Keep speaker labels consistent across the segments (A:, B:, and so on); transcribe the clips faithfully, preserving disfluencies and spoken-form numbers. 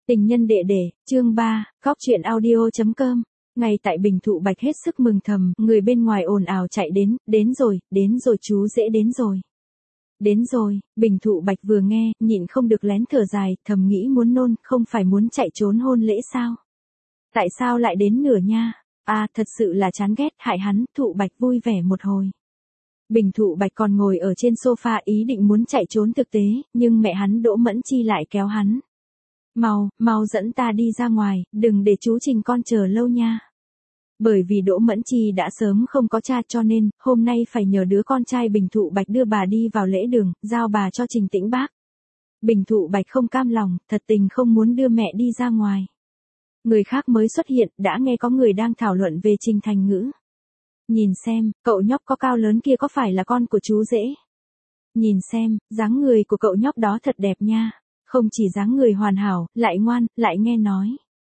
A: Tình nhân đệ đệ, chương ba, góc truyện audio.com. Ngay tại Bình Thụ Bạch hết sức mừng thầm, người bên ngoài ồn ào chạy đến, đến rồi, đến rồi chú rể đến rồi. Đến rồi, Bình Thụ Bạch vừa nghe, nhịn không được lén thở dài, thầm nghĩ muốn nôn, không phải muốn chạy trốn hôn lễ sao? Tại sao lại đến nửa nha? À, thật sự là chán ghét, hại hắn, Thụ Bạch vui vẻ một hồi. Bình Thụ Bạch còn ngồi ở trên sofa ý định muốn chạy trốn thực tế, nhưng mẹ hắn Đỗ Mẫn Chi lại kéo hắn. Mau, mau dẫn ta đi ra ngoài, đừng để chú Trình con chờ lâu nha. Bởi vì Đỗ Mẫn Chi đã sớm không có cha cho nên, hôm nay phải nhờ đứa con trai Bình Thụ Bạch đưa bà đi vào lễ đường, giao bà cho Trình Tĩnh Bác. Bình Thụ Bạch không cam lòng, thật tình không muốn đưa mẹ đi ra ngoài. Người khác mới xuất hiện, đã nghe có người đang thảo luận về Trình Thành Ngữ. Nhìn xem, cậu nhóc có cao lớn kia có phải là con của chú rể? Nhìn xem, dáng người của cậu nhóc đó thật đẹp nha. Không chỉ dáng người hoàn hảo, lại ngoan, lại nghe nói.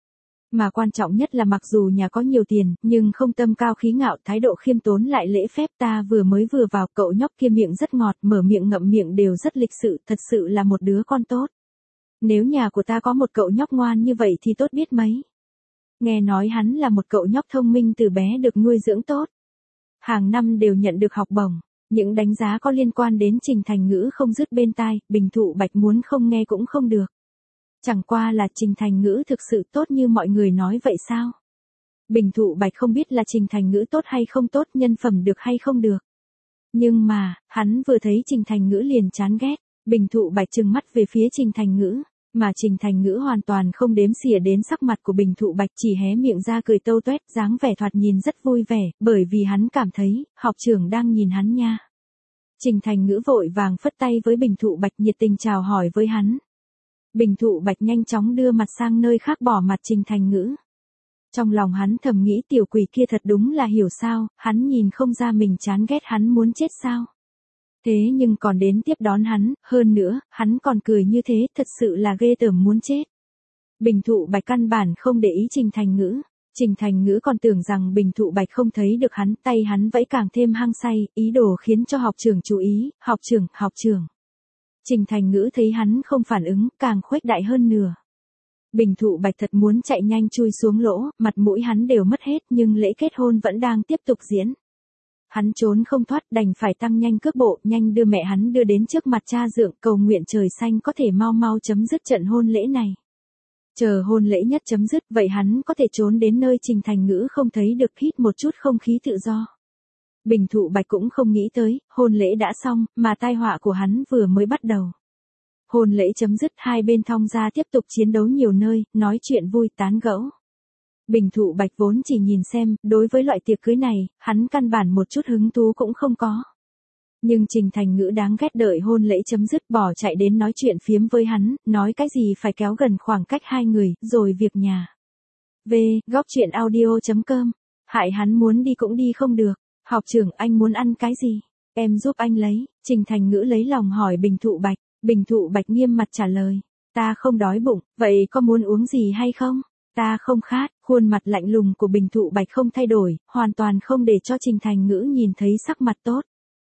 A: Mà quan trọng nhất là mặc dù nhà có nhiều tiền, nhưng không tâm cao khí ngạo, thái độ khiêm tốn lại lễ phép. Ta vừa mới vừa vào, cậu nhóc kia miệng rất ngọt, mở miệng ngậm miệng đều rất lịch sự, thật sự là một đứa con tốt. Nếu nhà của ta có một cậu nhóc ngoan như vậy thì tốt biết mấy. Nghe nói hắn là một cậu nhóc thông minh từ bé được nuôi dưỡng tốt. Hàng năm đều nhận được học bổng. Những đánh giá có liên quan đến Trình Thành Ngữ không dứt bên tai, Bình Thụ Bạch muốn không nghe cũng không được. Chẳng qua là Trình Thành Ngữ thực sự tốt như mọi người nói vậy sao? Bình Thụ Bạch không biết là Trình Thành Ngữ tốt hay không tốt, nhân phẩm được hay không được. Nhưng mà, hắn vừa thấy Trình Thành Ngữ liền chán ghét. Bình Thụ Bạch trừng mắt về phía Trình Thành Ngữ, mà Trình Thành Ngữ hoàn toàn không đếm xỉa đến sắc mặt của Bình Thụ Bạch, chỉ hé miệng ra cười tâu tuét, dáng vẻ thoạt nhìn rất vui vẻ, bởi vì hắn cảm thấy, học trưởng đang nhìn hắn nha. Trình Thành Ngữ vội vàng phất tay với Bình Thụ Bạch nhiệt tình chào hỏi với hắn. Bình Thụ Bạch nhanh chóng đưa mặt sang nơi khác bỏ mặt Trình Thành Ngữ. Trong lòng hắn thầm nghĩ tiểu quỷ kia thật đúng là hiểu sao, hắn nhìn không ra mình chán ghét hắn muốn chết sao. Thế nhưng còn đến tiếp đón hắn, hơn nữa, hắn còn cười như thế, thật sự là ghê tởm muốn chết. Bình Thụ Bạch căn bản không để ý Trình Thành Ngữ. Trình Thành Ngữ còn tưởng rằng Bình Thụ Bạch không thấy được hắn, tay hắn vẫy càng thêm hăng say, ý đồ khiến cho học trưởng chú ý, học trưởng, học trưởng. Trình Thành Ngữ thấy hắn không phản ứng, càng khuếch đại hơn nửa. Bình Thụ Bạch thật muốn chạy nhanh chui xuống lỗ, mặt mũi hắn đều mất hết nhưng lễ kết hôn vẫn đang tiếp tục diễn. Hắn trốn không thoát đành phải tăng nhanh cước bộ, nhanh đưa mẹ hắn đưa đến trước mặt cha dượng, cầu nguyện trời xanh có thể mau mau chấm dứt trận hôn lễ này. Chờ hôn lễ nhất chấm dứt, vậy hắn có thể trốn đến nơi Trình Thành Ngữ không thấy được, hít một chút không khí tự do. Bình Thụ Bạch cũng không nghĩ tới, hôn lễ đã xong, mà tai họa của hắn vừa mới bắt đầu. Hôn lễ chấm dứt, hai bên thong ra tiếp tục chiến đấu nhiều nơi, nói chuyện vui tán gẫu. Bình Thụ Bạch vốn chỉ nhìn xem, đối với loại tiệc cưới này, hắn căn bản một chút hứng thú cũng không có. Nhưng Trình Thành Ngữ đáng ghét đợi hôn lễ chấm dứt bỏ chạy đến nói chuyện phiếm với hắn, nói cái gì phải kéo gần khoảng cách hai người, rồi việc nhà. V, góc truyện audio.com, hại hắn muốn đi cũng đi không được, học trưởng anh muốn ăn cái gì, em giúp anh lấy, Trình Thành Ngữ lấy lòng hỏi Bình Thụ Bạch, Bình Thụ Bạch nghiêm mặt trả lời, ta không đói bụng, vậy có muốn uống gì hay không? Ta không khát, khuôn mặt lạnh lùng của Bình Thụ Bạch không thay đổi, hoàn toàn không để cho Trình Thành Ngữ nhìn thấy sắc mặt tốt.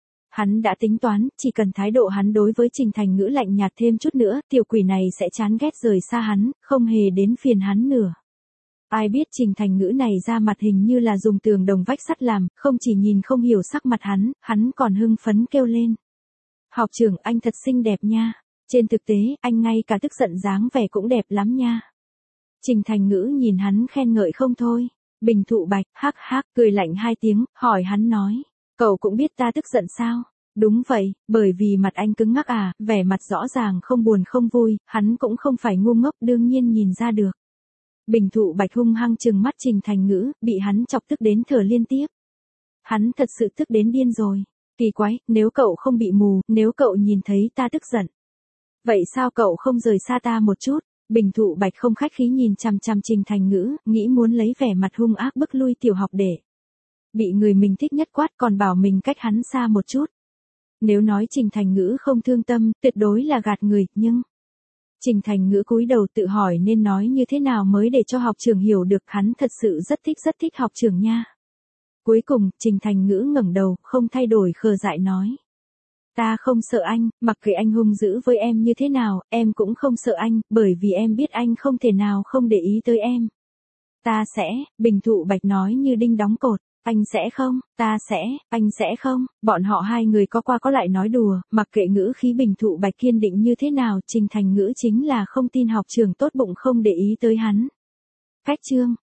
A: Hắn đã tính toán, chỉ cần thái độ hắn đối với Trình Thành Ngữ lạnh nhạt thêm chút nữa, tiểu quỷ này sẽ chán ghét rời xa hắn, không hề đến phiền hắn nữa. Ai biết Trình Thành Ngữ này ra mặt hình như là dùng tường đồng vách sắt làm, không chỉ nhìn không hiểu sắc mặt hắn, hắn còn hưng phấn kêu lên. Học trưởng anh thật xinh đẹp nha, trên thực tế, anh ngay cả tức giận dáng vẻ cũng đẹp lắm nha. Trình Thành Ngữ nhìn hắn khen ngợi không thôi. Bình Thụ Bạch, hắc hắc, cười lạnh hai tiếng, hỏi hắn nói. Cậu cũng biết ta tức giận sao? Đúng vậy, bởi vì mặt anh cứng ngắc à, vẻ mặt rõ ràng không buồn không vui, hắn cũng không phải ngu ngốc đương nhiên nhìn ra được. Bình Thụ Bạch hung hăng trừng mắt Trình Thành Ngữ, bị hắn chọc tức đến thở liên tiếp. Hắn thật sự tức đến điên rồi. Kỳ quái, nếu cậu không bị mù, nếu cậu nhìn thấy ta tức giận. Vậy sao cậu không rời xa ta một chút? Bình Thụ Bạch không khách khí nhìn chằm chằm Trình Thành Ngữ, nghĩ muốn lấy vẻ mặt hung ác bức lui tiểu học đệ. Bị người mình thích nhất quát còn bảo mình cách hắn xa một chút. Nếu nói Trình Thành Ngữ không thương tâm, tuyệt đối là gạt người, nhưng... Trình Thành Ngữ cúi đầu tự hỏi nên nói như thế nào mới để cho học trưởng hiểu được hắn thật sự rất thích rất thích học trưởng nha. Cuối cùng, Trình Thành Ngữ ngẩng đầu, không thay đổi khờ dại nói. Ta không sợ anh, mặc kệ anh hung dữ với em như thế nào, em cũng không sợ anh, bởi vì em biết anh không thể nào không để ý tới em. Ta sẽ, Bình Thụ Bạch nói như đinh đóng cột. Anh sẽ không, ta sẽ, anh sẽ không, bọn họ hai người có qua có lại nói đùa, mặc kệ ngữ khí Bình Thụ Bạch kiên định như thế nào, Trình Thành Ngữ chính là không tin học trưởng tốt bụng không để ý tới hắn. Cách chương